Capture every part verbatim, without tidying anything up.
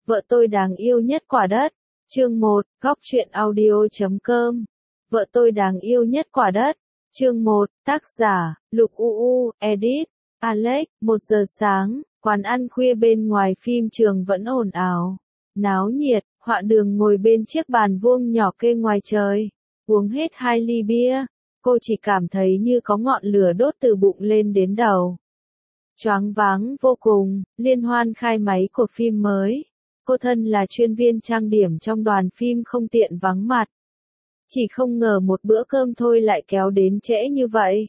Vợ tôi đáng yêu nhất quả đất. Chương một, góc truyện audio chấm com. Vợ tôi đáng yêu nhất quả đất. Chương một, tác giả, Lục u u, edit, Alex. Một giờ sáng, quán ăn khuya bên ngoài phim trường vẫn ồn ào, náo nhiệt. Họa Đường ngồi bên chiếc bàn vuông nhỏ kê ngoài trời, uống hết hai ly bia. Cô chỉ cảm thấy như có ngọn lửa đốt từ bụng lên đến đầu. Choáng váng vô cùng, liên hoan khai máy của phim mới. Cô thân là chuyên viên trang điểm trong đoàn phim không tiện vắng mặt. Chỉ không ngờ một bữa cơm thôi lại kéo đến trễ như vậy.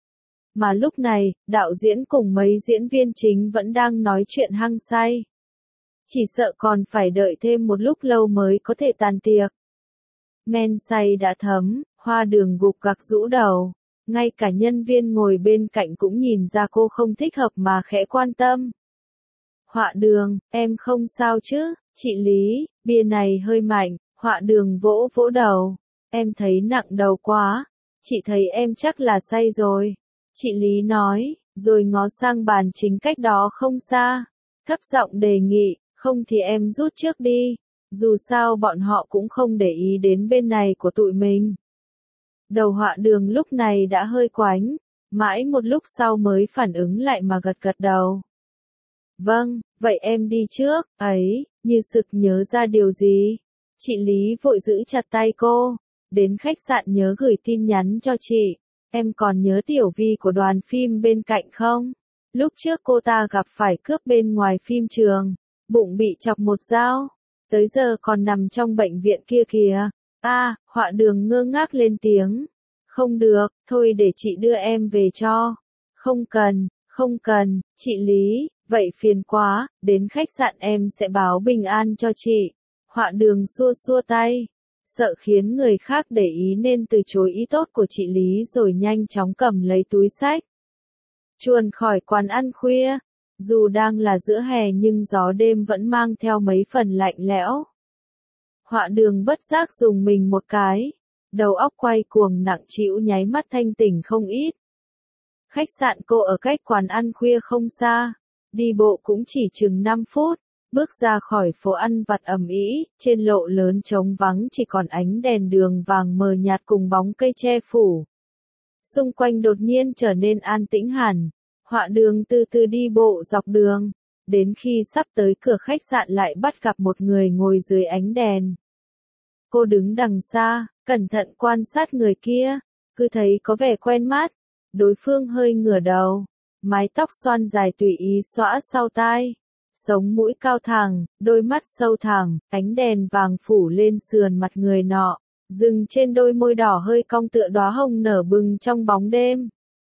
Mà lúc này, đạo diễn cùng mấy diễn viên chính vẫn đang nói chuyện hăng say. Chỉ sợ còn phải đợi thêm một lúc lâu mới có thể tàn tiệc. Men say đã thấm, Hoa Đường gục gặc rũ đầu. Ngay cả nhân viên ngồi bên cạnh cũng nhìn ra cô không thích hợp mà khẽ quan tâm. Họa Đường, em không sao chứ? Chị Lý, bia này hơi mạnh. Họa Đường vỗ vỗ đầu. Em thấy nặng đầu quá. Chị thấy em chắc là say rồi. Chị Lý nói, rồi ngó sang bàn chính cách đó không xa. Thấp giọng đề nghị, không thì em rút trước đi. Dù sao bọn họ cũng không để ý đến bên này của tụi mình. Đầu Họa Đường lúc này đã hơi quánh. Mãi một lúc sau mới phản ứng lại mà gật gật đầu. Vâng, vậy em đi trước. Ấy, như sực nhớ ra điều gì. Chị Lý vội giữ chặt tay cô. Đến khách sạn nhớ gửi tin nhắn cho chị. Em còn nhớ Tiểu Vi của đoàn phim bên cạnh không? Lúc trước cô ta gặp phải cướp bên ngoài phim trường. Bụng bị chọc một dao. Tới giờ còn nằm trong bệnh viện kia kìa. A, à, Họa Đường ngơ ngác lên tiếng. Không được, thôi để chị đưa em về cho. Không cần, không cần, chị Lý, vậy phiền quá, đến khách sạn em sẽ báo bình an cho chị. Họa Đường xua xua tay. Sợ khiến người khác để ý nên từ chối ý tốt của chị Lý rồi nhanh chóng cầm lấy túi xách. Chuồn khỏi quán ăn khuya. Dù đang là giữa hè nhưng gió đêm vẫn mang theo mấy phần lạnh lẽo. Họa Đường bất giác dùng mình một cái. Đầu óc quay cuồng nặng trĩu nháy mắt thanh tỉnh không ít. Khách sạn cô ở cách quán ăn khuya không xa. Đi bộ cũng chỉ chừng năm phút. Bước ra khỏi phố ăn vặt ầm ĩ, trên lộ lớn trống vắng chỉ còn ánh đèn đường vàng mờ nhạt cùng bóng cây che phủ. Xung quanh đột nhiên trở nên an tĩnh hẳn. Họa Đường từ từ đi bộ dọc đường. Đến khi sắp tới cửa khách sạn lại bắt gặp một người ngồi dưới ánh đèn. Cô đứng đằng xa, cẩn thận quan sát người kia. Cứ thấy có vẻ quen mắt. Đối phương hơi ngửa đầu. Mái tóc xoăn dài tùy ý xõa sau tai. Sống mũi cao thẳng, đôi mắt sâu thẳng, ánh đèn vàng phủ lên sườn mặt người nọ, dừng trên đôi môi đỏ hơi cong tựa đóa hồng nở bừng trong bóng đêm.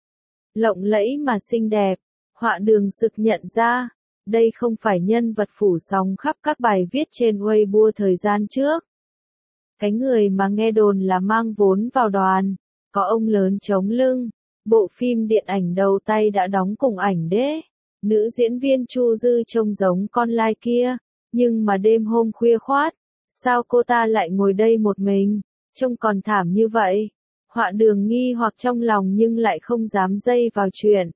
Lộng lẫy mà xinh đẹp, Họa Đường sực nhận ra, đây không phải nhân vật phủ sóng khắp các bài viết trên Weibo thời gian trước. Cái người mà nghe đồn là mang vốn vào đoàn, có ông lớn chống lưng, bộ phim điện ảnh đầu tay đã đóng cùng ảnh đế. Nữ diễn viên Chu Dư trông giống con lai kia, nhưng mà đêm hôm khuya khoát, sao cô ta lại ngồi đây một mình, trông còn thảm như vậy. Họa Đường nghi hoặc trong lòng nhưng lại không dám dây vào chuyện.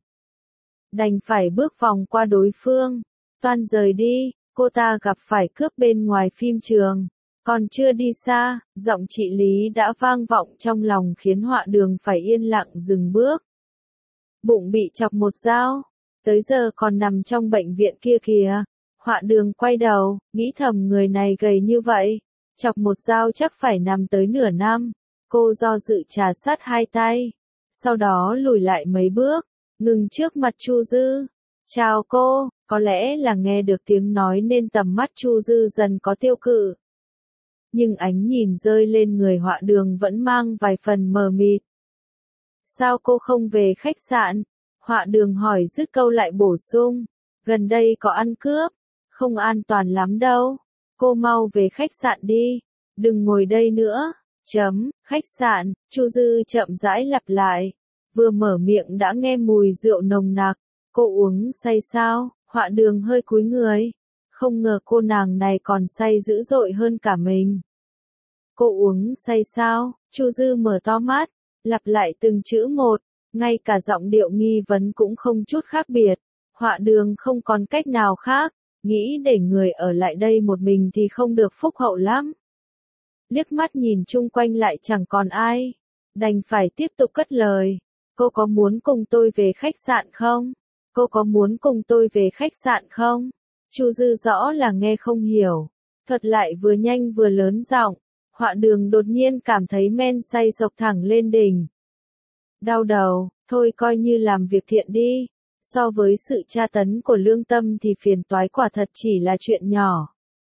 Đành phải bước vòng qua đối phương, toan rời đi, cô ta gặp phải cướp bên ngoài phim trường. Còn chưa đi xa, giọng chị Lý đã vang vọng trong lòng khiến Họa Đường phải yên lặng dừng bước. Bụng bị chọc một dao. Tới giờ còn nằm trong bệnh viện kia kìa. Họa Đường quay đầu, nghĩ thầm người này gầy như vậy. Chọc một dao chắc phải nằm tới nửa năm. Cô do dự trà sát hai tay. Sau đó lùi lại mấy bước, ngừng trước mặt Chu Dư. Chào cô, có lẽ là nghe được tiếng nói nên tầm mắt Chu Dư dần có tiêu cự. Nhưng ánh nhìn rơi lên người Họa Đường vẫn mang vài phần mờ mịt. Sao cô không về khách sạn? Họa Đường hỏi dứt câu lại bổ sung, gần đây có ăn cướp, không an toàn lắm đâu, cô mau về khách sạn đi, đừng ngồi đây nữa, chấm, khách sạn, Chu Dư chậm rãi lặp lại, vừa mở miệng đã nghe mùi rượu nồng nặc, cô uống say sao, Họa Đường hơi cúi người, không ngờ cô nàng này còn say dữ dội hơn cả mình. Cô uống say sao, Chu Dư mở to mắt, lặp lại từng chữ một. Ngay cả giọng điệu nghi vấn cũng không chút khác biệt. Họa Đường không còn cách nào khác, nghĩ để người ở lại đây một mình thì không được phúc hậu lắm. Liếc mắt nhìn chung quanh lại chẳng còn ai, đành phải tiếp tục cất lời. Cô có muốn cùng tôi về khách sạn không? Cô có muốn cùng tôi về khách sạn không? Chu Dư rõ là nghe không hiểu, thuật lại vừa nhanh vừa lớn giọng. Họa Đường đột nhiên cảm thấy men say sộc thẳng lên đỉnh. Đau đầu, thôi coi như làm việc thiện đi. So với sự tra tấn của lương tâm thì phiền toái quả thật chỉ là chuyện nhỏ.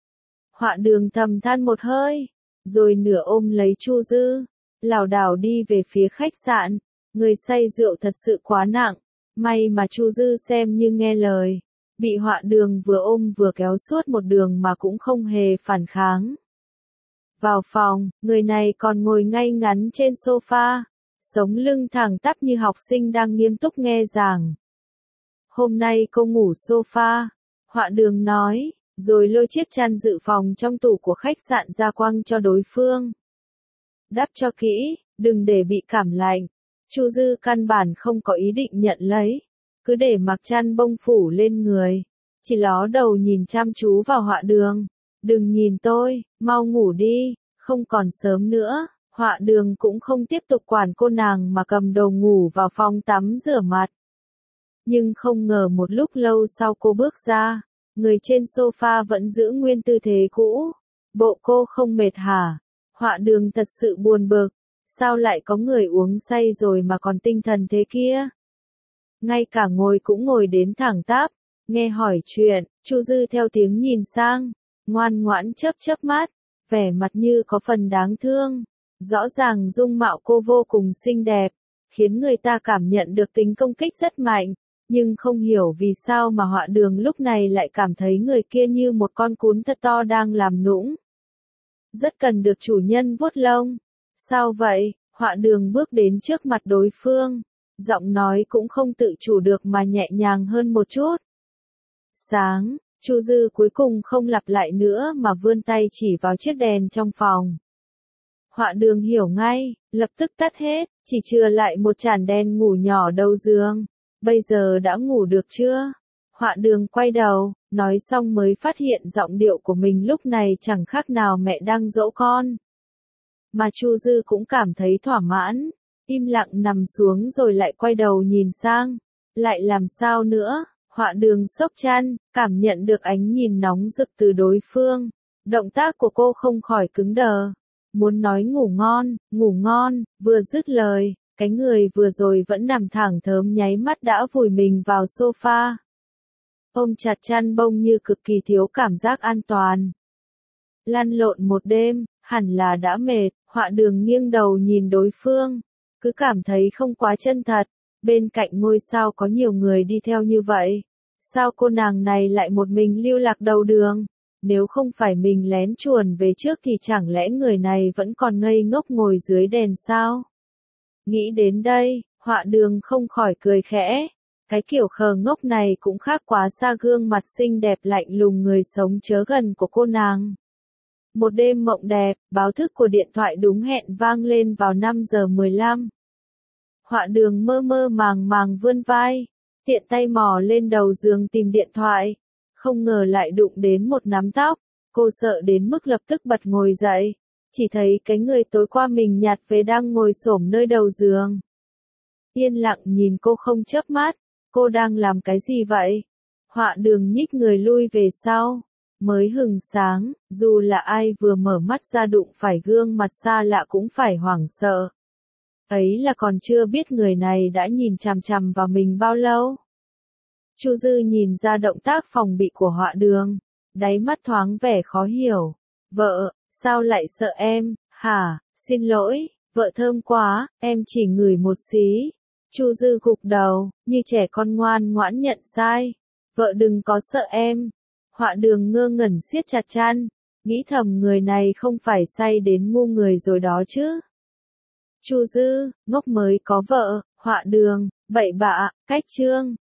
Họa Đường thầm than một hơi, rồi nửa ôm lấy Chu Dư, lảo đảo đi về phía khách sạn. Người say rượu thật sự quá nặng, may mà Chu Dư xem như nghe lời, bị Họa Đường vừa ôm vừa kéo suốt một đường mà cũng không hề phản kháng. Vào phòng, người này còn ngồi ngay ngắn trên sofa, sống lưng thẳng tắp như học sinh đang nghiêm túc nghe giảng. Hôm nay cô ngủ sofa, Họa Đường nói, rồi lôi chiếc chăn dự phòng trong tủ của khách sạn ra quăng cho đối phương. Đắp cho kỹ, đừng để bị cảm lạnh. Chu Dư căn bản không có ý định nhận lấy, cứ để mặc chăn bông phủ lên người, chỉ ló đầu nhìn chăm chú vào Họa Đường. Đừng nhìn tôi, mau ngủ đi, không còn sớm nữa. Họa Đường cũng không tiếp tục quản cô nàng mà cầm đồ ngủ vào phòng tắm rửa mặt. Nhưng không ngờ một lúc lâu sau cô bước ra, người trên sofa vẫn giữ nguyên tư thế cũ. Bộ cô không mệt hả? Họa Đường thật sự buồn bực. Sao lại có người uống say rồi mà còn tinh thần thế kia? Ngay cả ngồi cũng ngồi đến thẳng tắp, nghe hỏi chuyện. Chu Dư theo tiếng nhìn sang, ngoan ngoãn chớp chớp mắt, vẻ mặt như có phần đáng thương. Rõ ràng dung mạo cô vô cùng xinh đẹp, khiến người ta cảm nhận được tính công kích rất mạnh, nhưng không hiểu vì sao mà Họa Đường lúc này lại cảm thấy người kia như một con cún thật to đang làm nũng. Rất cần được chủ nhân vuốt lông. Sao vậy? Họa Đường bước đến trước mặt đối phương, giọng nói cũng không tự chủ được mà nhẹ nhàng hơn một chút. Sáng, Chu Dư cuối cùng không lặp lại nữa mà vươn tay chỉ vào chiếc đèn trong phòng. Họa Đường hiểu ngay, lập tức tắt hết, chỉ chừa lại một chản đèn ngủ nhỏ đầu giường. Bây giờ đã ngủ được chưa? Họa Đường quay đầu, nói xong mới phát hiện giọng điệu của mình lúc này chẳng khác nào mẹ đang dỗ con. Mà Chu Dư cũng cảm thấy thỏa mãn, im lặng nằm xuống rồi lại quay đầu nhìn sang. Lại làm sao nữa? Họa Đường xốc chăn, cảm nhận được ánh nhìn nóng rực từ đối phương. Động tác của cô không khỏi cứng đờ. Muốn nói ngủ ngon, ngủ ngon, vừa dứt lời, cái người vừa rồi vẫn nằm thẳng thớm nháy mắt đã vùi mình vào sofa. Ôm chặt chăn bông như cực kỳ thiếu cảm giác an toàn. Lăn lộn một đêm, hẳn là đã mệt. Họa Đường nghiêng đầu nhìn đối phương, cứ cảm thấy không quá chân thật. Bên cạnh ngôi sao có nhiều người đi theo như vậy, sao cô nàng này lại một mình lưu lạc đầu đường? Nếu không phải mình lén chuồn về trước thì chẳng lẽ người này vẫn còn ngây ngốc ngồi dưới đèn sao? Nghĩ đến đây, Họa Đường không khỏi cười khẽ. Cái kiểu khờ ngốc này cũng khác quá xa gương mặt xinh đẹp lạnh lùng người sống chớ gần của cô nàng. Một đêm mộng đẹp, báo thức của điện thoại đúng hẹn vang lên vào năm giờ mười lăm. Họa Đường mơ mơ màng màng vươn vai, tiện tay mò lên đầu giường tìm điện thoại. Không ngờ lại đụng đến một nắm tóc, cô sợ đến mức lập tức bật ngồi dậy. Chỉ thấy cái người tối qua mình nhặt về đang ngồi xổm nơi đầu giường. Yên lặng nhìn cô không chớp mắt, cô đang làm cái gì vậy? Họa Đường nhích người lui về sau. Mới hừng sáng, dù là ai vừa mở mắt ra đụng phải gương mặt xa lạ cũng phải hoảng sợ. Ấy là còn chưa biết người này đã nhìn chằm chằm vào mình bao lâu. Chu Dư nhìn ra động tác phòng bị của Họa Đường, đáy mắt thoáng vẻ khó hiểu. Vợ, sao lại sợ em, hả? Xin lỗi, vợ thơm quá, em chỉ ngửi một xí. Chu Dư gục đầu, như trẻ con ngoan ngoãn nhận sai. Vợ đừng có sợ em. Họa Đường ngơ ngẩn siết chặt chăn, nghĩ thầm người này không phải say đến ngu người rồi đó chứ. Chu Dư, ngốc mới có vợ. Họa Đường, bậy bạ, cách chương.